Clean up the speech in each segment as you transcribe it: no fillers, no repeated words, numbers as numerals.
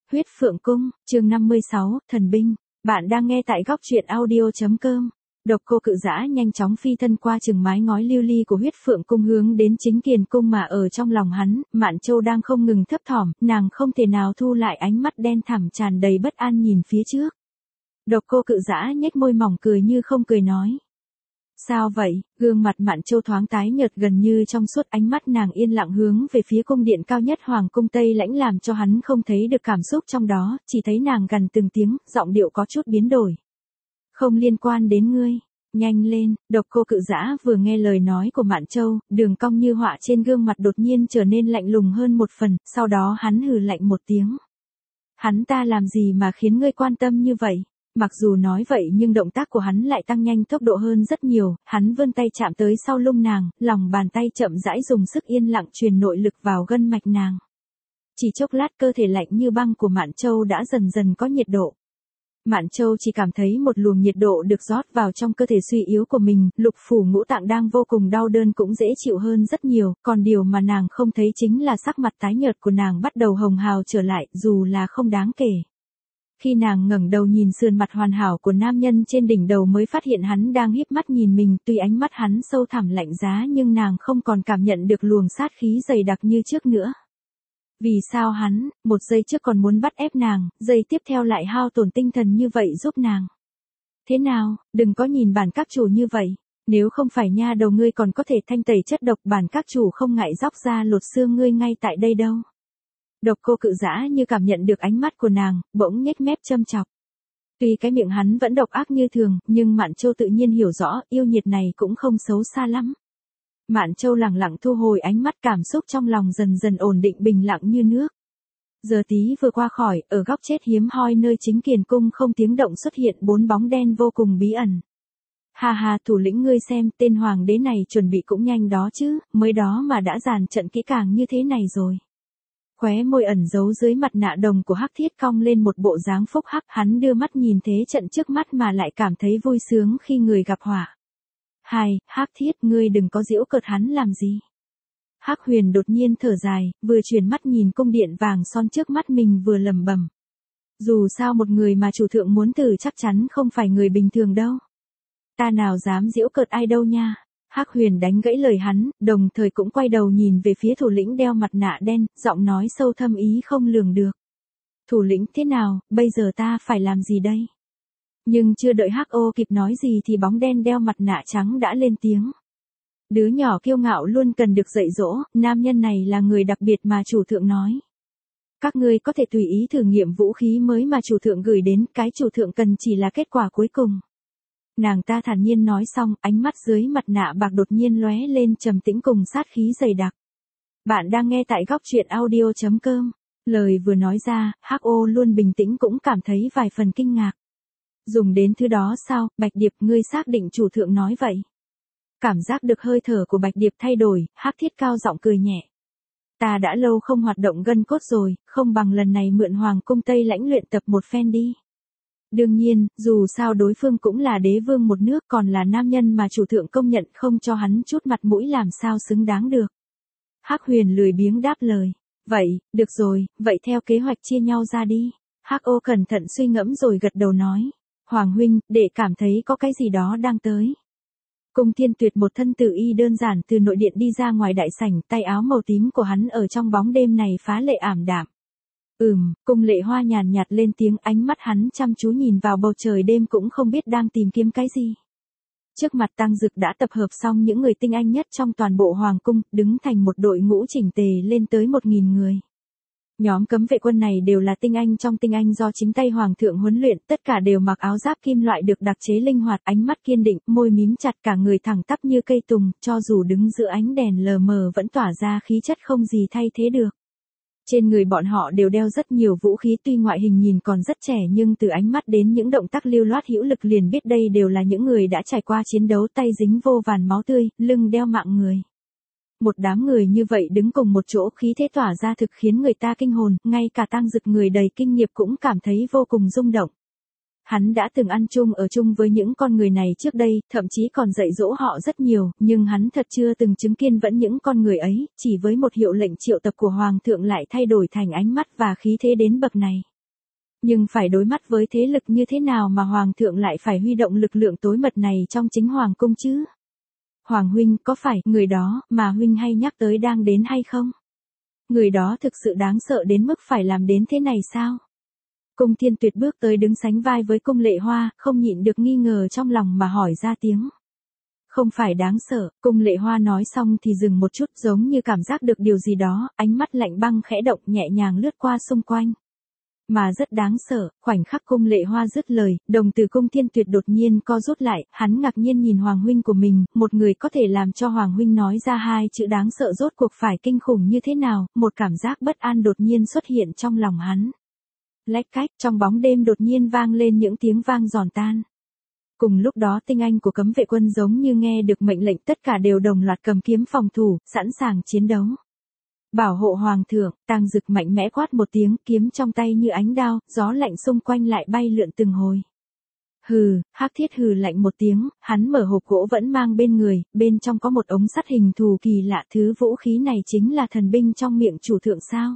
Huyết Phượng Cung, chương 56, Thần Binh. Bạn đang nghe tại góc truyện audio.com. Độc Cô Cự Dã nhanh chóng phi thân qua chừng mái ngói lưu ly của Huyết Phượng Cung hướng đến Chính Kiền Cung mà ở trong lòng hắn, Mạn Châu đang không ngừng thấp thỏm, nàng không thể nào thu lại ánh mắt đen thẳm tràn đầy bất an nhìn phía trước. Độc Cô Cự Dã nhếch môi mỏng cười như không cười nói. Sao vậy? Gương mặt Mạn Châu thoáng tái nhợt gần như trong suốt, ánh mắt nàng yên lặng hướng về phía cung điện cao nhất Hoàng cung Tây Lãnh làm cho hắn không thấy được cảm xúc trong đó, chỉ thấy nàng gằn từng tiếng, giọng điệu có chút biến đổi. Không liên quan đến ngươi, nhanh lên. Độc Cô Cự Dã vừa nghe lời nói của Mạn Châu, đường cong như họa trên gương mặt đột nhiên trở nên lạnh lùng hơn một phần, sau đó hắn hừ lạnh một tiếng. Hắn ta làm gì mà khiến ngươi quan tâm như vậy? Mặc dù nói vậy nhưng động tác của hắn lại tăng nhanh tốc độ hơn rất nhiều, hắn vươn tay chạm tới sau lưng nàng, lòng bàn tay chậm rãi dùng sức yên lặng truyền nội lực vào gân mạch nàng. Chỉ chốc lát cơ thể lạnh như băng của Mạn Châu đã dần dần có nhiệt độ. Mạn Châu chỉ cảm thấy một luồng nhiệt độ được rót vào trong cơ thể suy yếu của mình, lục phủ ngũ tạng đang vô cùng đau đớn cũng dễ chịu hơn rất nhiều, còn điều mà nàng không thấy chính là sắc mặt tái nhợt của nàng bắt đầu hồng hào trở lại, dù là không đáng kể. Khi nàng ngẩng đầu nhìn sườn mặt hoàn hảo của nam nhân trên đỉnh đầu mới phát hiện hắn đang híp mắt nhìn mình, tuy ánh mắt hắn sâu thẳm lạnh giá nhưng nàng không còn cảm nhận được luồng sát khí dày đặc như trước nữa. Vì sao hắn, một giây trước còn muốn bắt ép nàng, giây tiếp theo lại hao tổn tinh thần như vậy giúp nàng? Thế nào, đừng có nhìn bản các chủ như vậy, nếu không phải nha đầu ngươi còn có thể thanh tẩy chất độc, bản các chủ không ngại róc ra lột xương ngươi ngay tại đây đâu. Độc Cô Cự Dã như cảm nhận được ánh mắt của nàng, bỗng nhếch mép châm chọc. Tuy cái miệng hắn vẫn độc ác như thường, nhưng Mạn Châu tự nhiên hiểu rõ, yêu nhiệt này cũng không xấu xa lắm. Mạn Châu lặng lặng thu hồi ánh mắt, cảm xúc trong lòng dần dần ổn định bình lặng như nước. Giờ tí vừa qua khỏi, ở góc chết hiếm hoi nơi Chính Kiền Cung không tiếng động xuất hiện 4 bóng đen vô cùng bí ẩn. Hà hà, thủ lĩnh ngươi xem, tên hoàng đế này chuẩn bị cũng nhanh đó chứ, mới đó mà đã dàn trận kỹ càng như thế này rồi. Khóe môi ẩn giấu dưới mặt nạ đồng của Hắc Thiết cong lên một bộ dáng phúc hắc, hắn đưa mắt nhìn thế trận trước mắt mà lại cảm thấy vui sướng khi người gặp họa. Hắc Thiết, ngươi đừng có giễu cợt hắn làm gì. Hắc Huyền đột nhiên thở dài, vừa chuyển mắt nhìn cung điện vàng son trước mắt mình vừa lẩm bẩm. Dù sao một người mà chủ thượng muốn từ chắc chắn không phải người bình thường đâu. Ta nào dám giễu cợt ai đâu nha. Hắc Huyền đánh gãy lời hắn, đồng thời cũng quay đầu nhìn về phía thủ lĩnh đeo mặt nạ đen, giọng nói sâu thâm ý không lường được. Thủ lĩnh, thế nào, bây giờ ta phải làm gì đây? Nhưng chưa đợi Hắc Ô kịp nói gì thì bóng đen đeo mặt nạ trắng đã lên tiếng. Đứa nhỏ kiêu ngạo luôn cần được dạy dỗ, nam nhân này là người đặc biệt mà chủ thượng nói. Các ngươi có thể tùy ý thử nghiệm vũ khí mới mà chủ thượng gửi đến, cái chủ thượng cần chỉ là kết quả cuối cùng. Nàng ta thản nhiên nói xong, ánh mắt dưới mặt nạ bạc đột nhiên lóe lên trầm tĩnh cùng sát khí dày đặc. Bạn đang nghe tại góc truyện audio.com. Lời vừa nói ra, Hắc Ô luôn bình tĩnh cũng cảm thấy vài phần kinh ngạc. Dùng đến thứ đó sao, Bạch Điệp, ngươi xác định chủ thượng nói vậy? Cảm giác được hơi thở của Bạch Điệp thay đổi, Hắc Thiết cao giọng cười nhẹ. Ta đã lâu không hoạt động gân cốt rồi, không bằng lần này mượn Hoàng cung Tây Lãnh luyện tập một phen đi. Đương nhiên, dù sao đối phương cũng là đế vương một nước, còn là nam nhân mà chủ thượng công nhận, không cho hắn chút mặt mũi làm sao xứng đáng được. Hắc Huyền lười biếng đáp lời. Vậy, được rồi, vậy theo kế hoạch chia nhau ra đi. Hắc Ô cẩn thận suy ngẫm rồi gật đầu nói. Hoàng huynh, đệ cảm thấy có cái gì đó đang tới. Cung Thiên Tuyệt một thân tử y đơn giản từ nội điện đi ra ngoài đại sảnh, tay áo màu tím của hắn ở trong bóng đêm này phá lệ ảm đạm. Cung Lệ Hoa nhàn nhạt lên tiếng, ánh mắt hắn chăm chú nhìn vào bầu trời đêm cũng không biết đang tìm kiếm cái gì. Trước mặt Tăng Dực đã tập hợp xong những người tinh anh nhất trong toàn bộ hoàng cung, đứng thành một đội ngũ chỉnh tề lên tới 1.000 người. Nhóm cấm vệ quân này đều là tinh anh trong tinh anh do chính tay hoàng thượng huấn luyện, tất cả đều mặc áo giáp kim loại được đặc chế linh hoạt, ánh mắt kiên định, môi mím chặt, cả người thẳng tắp như cây tùng, cho dù đứng giữa ánh đèn lờ mờ vẫn tỏa ra khí chất không gì thay thế được. Trên người bọn họ đều đeo rất nhiều vũ khí, tuy ngoại hình nhìn còn rất trẻ nhưng từ ánh mắt đến những động tác lưu loát hữu lực liền biết đây đều là những người đã trải qua chiến đấu, tay dính vô vàn máu tươi, lưng đeo mạng người. Một đám người như vậy đứng cùng một chỗ, khí thế tỏa ra thực khiến người ta kinh hồn, ngay cả Tăng Dực người đầy kinh nghiệm cũng cảm thấy vô cùng rung động. Hắn đã từng ăn chung ở chung với những con người này trước đây, thậm chí còn dạy dỗ họ rất nhiều, nhưng hắn thật chưa từng chứng kiến vẫn những con người ấy, chỉ với một hiệu lệnh triệu tập của Hoàng thượng lại thay đổi thành ánh mắt và khí thế đến bậc này. Nhưng phải đối mắt với thế lực như thế nào mà Hoàng thượng lại phải huy động lực lượng tối mật này trong chính Hoàng cung chứ? Hoàng huynh, có phải người đó mà huynh hay nhắc tới đang đến hay không? Người đó thực sự đáng sợ đến mức phải làm đến thế này sao? Cung Thiên Tuyệt bước tới đứng sánh vai với Cung Lệ Hoa, không nhịn được nghi ngờ trong lòng mà hỏi ra tiếng. Không phải đáng sợ, Cung Lệ Hoa nói xong thì dừng một chút, giống như cảm giác được điều gì đó, ánh mắt lạnh băng khẽ động nhẹ nhàng lướt qua xung quanh. Mà rất đáng sợ, khoảnh khắc Cung Lệ Hoa dứt lời, đồng tử Cung Thiên Tuyệt đột nhiên co rút lại, hắn ngạc nhiên nhìn Hoàng huynh của mình, một người có thể làm cho Hoàng huynh nói ra hai chữ đáng sợ rốt cuộc phải kinh khủng như thế nào, một cảm giác bất an đột nhiên xuất hiện trong lòng hắn. Lách cách, trong bóng đêm đột nhiên vang lên những tiếng vang giòn tan. Cùng lúc đó tinh anh của cấm vệ quân giống như nghe được mệnh lệnh, tất cả đều đồng loạt cầm kiếm phòng thủ, sẵn sàng chiến đấu. Bảo hộ Hoàng thượng, Tang Dực mạnh mẽ quát một tiếng, kiếm trong tay như ánh đao, gió lạnh xung quanh lại bay lượn từng hồi. Hừ, Hắc Thiết hừ lạnh một tiếng, hắn mở hộp gỗ vẫn mang bên người, bên trong có một ống sắt hình thù kỳ lạ, thứ vũ khí này chính là thần binh trong miệng chủ thượng sao?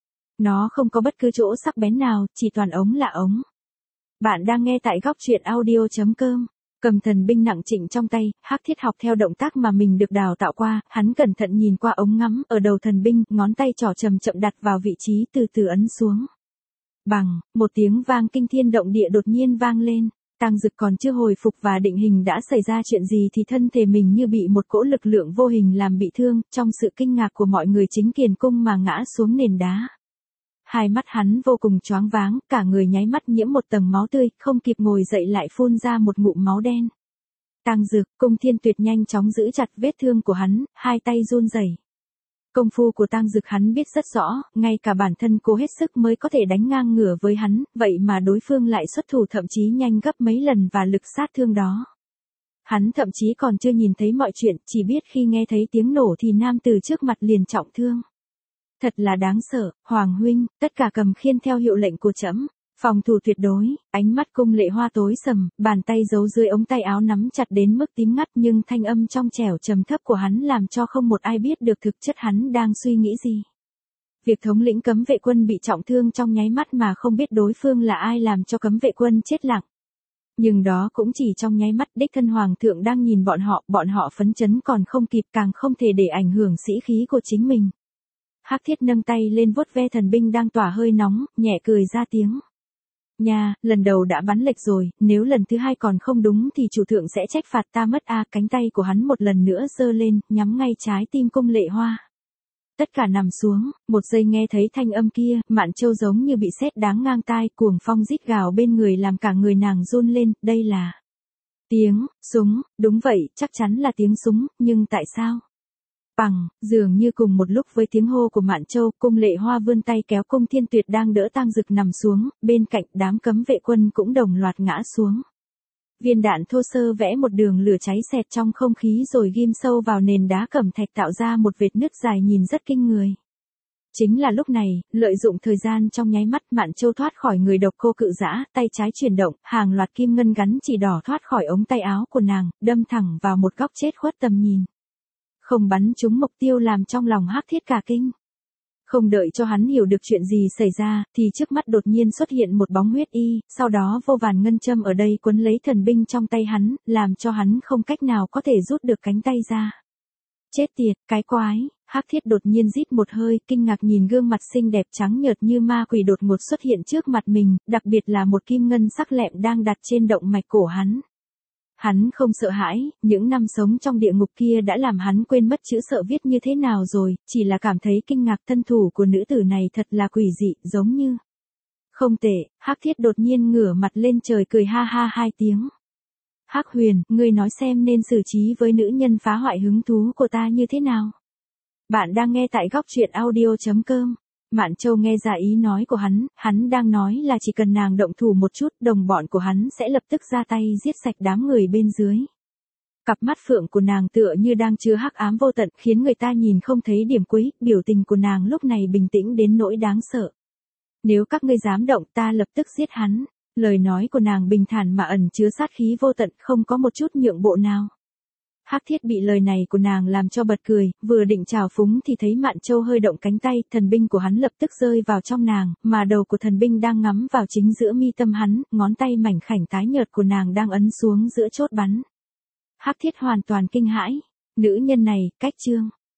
Nó không có bất cứ chỗ sắc bén nào, chỉ toàn ống là ống. Bạn đang nghe tại góc truyện audio.com. Cầm thần binh nặng trịnh trong tay, Hắc Thiết học theo động tác mà mình được đào tạo qua, hắn cẩn thận nhìn qua ống ngắm, ở đầu thần binh, ngón tay trỏ chậm chậm đặt vào vị trí từ từ ấn xuống. Bằng, một tiếng vang kinh thiên động địa đột nhiên vang lên. Tang Dực còn chưa hồi phục và định hình đã xảy ra chuyện gì thì thân thể mình như bị một cỗ lực lượng vô hình làm bị thương, trong sự kinh ngạc của mọi người chính kiền cung mà ngã xuống nền đá. Hai mắt hắn vô cùng choáng váng, cả người nháy mắt nhiễm một tầng máu tươi, không kịp ngồi dậy lại phun ra một ngụm máu đen. Tang Dực, Cung Thiên Tuyệt nhanh chóng giữ chặt vết thương của hắn, hai tay run rẩy. Công phu của Tang Dực hắn biết rất rõ, ngay cả bản thân cố hết sức mới có thể đánh ngang ngửa với hắn, vậy mà đối phương lại xuất thủ thậm chí nhanh gấp mấy lần và lực sát thương đó. Hắn thậm chí còn chưa nhìn thấy mọi chuyện, chỉ biết khi nghe thấy tiếng nổ thì nam từ trước mặt liền trọng thương. Thật là đáng sợ, Hoàng huynh, tất cả cầm khiên theo hiệu lệnh của trẫm, phòng thủ tuyệt đối. Ánh mắt Cung Lệ Hoa tối sầm, bàn tay giấu dưới ống tay áo nắm chặt đến mức tím ngắt, nhưng thanh âm trong trẻo trầm thấp của hắn làm cho không một ai biết được thực chất hắn đang suy nghĩ gì. Việc thống lĩnh cấm vệ quân bị trọng thương trong nháy mắt mà không biết đối phương là ai làm cho cấm vệ quân chết lặng. Nhưng đó cũng chỉ trong nháy mắt, đích thân Hoàng thượng đang nhìn bọn họ phấn chấn còn không kịp, càng không thể để ảnh hưởng sĩ khí của chính mình. Hắc Thiết nâng tay lên vuốt ve thần binh đang tỏa hơi nóng, nhẹ cười ra tiếng. Nha, lần đầu đã bắn lệch rồi, nếu lần thứ hai còn không đúng thì chủ thượng sẽ trách phạt ta mất a. Cánh tay của hắn một lần nữa giơ lên, nhắm ngay trái tim Cung Lệ Hoa. Tất cả nằm xuống, một giây nghe thấy thanh âm kia, Mạn Châu giống như bị sét đáng ngang tai, cuồng phong rít gào bên người làm cả người nàng run lên, đây là tiếng súng, đúng vậy, chắc chắn là tiếng súng, nhưng tại sao? Bằng, dường như cùng một lúc với tiếng hô của Mạn Châu, Cung Lệ Hoa vươn tay kéo Cung Thiên Tuyệt đang đỡ Tang Dực nằm xuống, bên cạnh đám cấm vệ quân cũng đồng loạt ngã xuống. Viên đạn thô sơ vẽ một đường lửa cháy xẹt trong không khí rồi ghim sâu vào nền đá cẩm thạch tạo ra một vệt nứt dài nhìn rất kinh người. Chính là lúc này, lợi dụng thời gian trong nháy mắt, Mạn Châu thoát khỏi người độc cô cự dã, tay trái chuyển động, hàng loạt kim ngân gắn chỉ đỏ thoát khỏi ống tay áo của nàng, đâm thẳng vào một góc chết khuất tầm nhìn. Không bắn trúng mục tiêu làm trong lòng Hắc Thiết cả kinh. Không đợi cho hắn hiểu được chuyện gì xảy ra, thì trước mắt đột nhiên xuất hiện một bóng huyết y, sau đó vô vàn ngân châm ở đây quấn lấy thần binh trong tay hắn, làm cho hắn không cách nào có thể rút được cánh tay ra. Chết tiệt, cái quái, Hắc Thiết đột nhiên rít một hơi, kinh ngạc nhìn gương mặt xinh đẹp trắng nhợt như ma quỷ đột ngột xuất hiện trước mặt mình, đặc biệt là một kim ngân sắc lẹm đang đặt trên động mạch cổ hắn. Hắn không sợ hãi, những năm sống trong địa ngục kia đã làm hắn quên mất chữ sợ viết như thế nào rồi, chỉ là cảm thấy kinh ngạc thân thủ của nữ tử này thật là quỷ dị, giống như. Không tệ, Hắc Thiết đột nhiên ngửa mặt lên trời cười ha ha hai tiếng. Hắc Huyền, ngươi nói xem nên xử trí với nữ nhân phá hoại hứng thú của ta như thế nào? Bạn đang nghe tại góc truyện audio.com. Mạn Châu nghe ra ý nói của hắn đang nói là chỉ cần nàng động thủ một chút, đồng bọn của hắn sẽ lập tức ra tay giết sạch đám người bên dưới. Cặp mắt phượng của nàng tựa như đang chứa hắc ám vô tận, khiến người ta nhìn không thấy điểm cuối, biểu tình của nàng lúc này bình tĩnh đến nỗi đáng sợ. Nếu các ngươi dám động, ta lập tức giết hắn. Lời nói của nàng bình thản mà ẩn chứa sát khí vô tận, không có một chút nhượng bộ nào. Hắc Thiết bị lời này của nàng làm cho bật cười, vừa định chào phúng thì thấy Mạn Châu hơi động cánh tay, thần binh của hắn lập tức rơi vào trong nàng, mà đầu của thần binh đang ngắm vào chính giữa mi tâm hắn, ngón tay mảnh khảnh tái nhợt của nàng đang ấn xuống giữa chốt bắn. Hắc Thiết hoàn toàn kinh hãi, nữ nhân này, cách trương.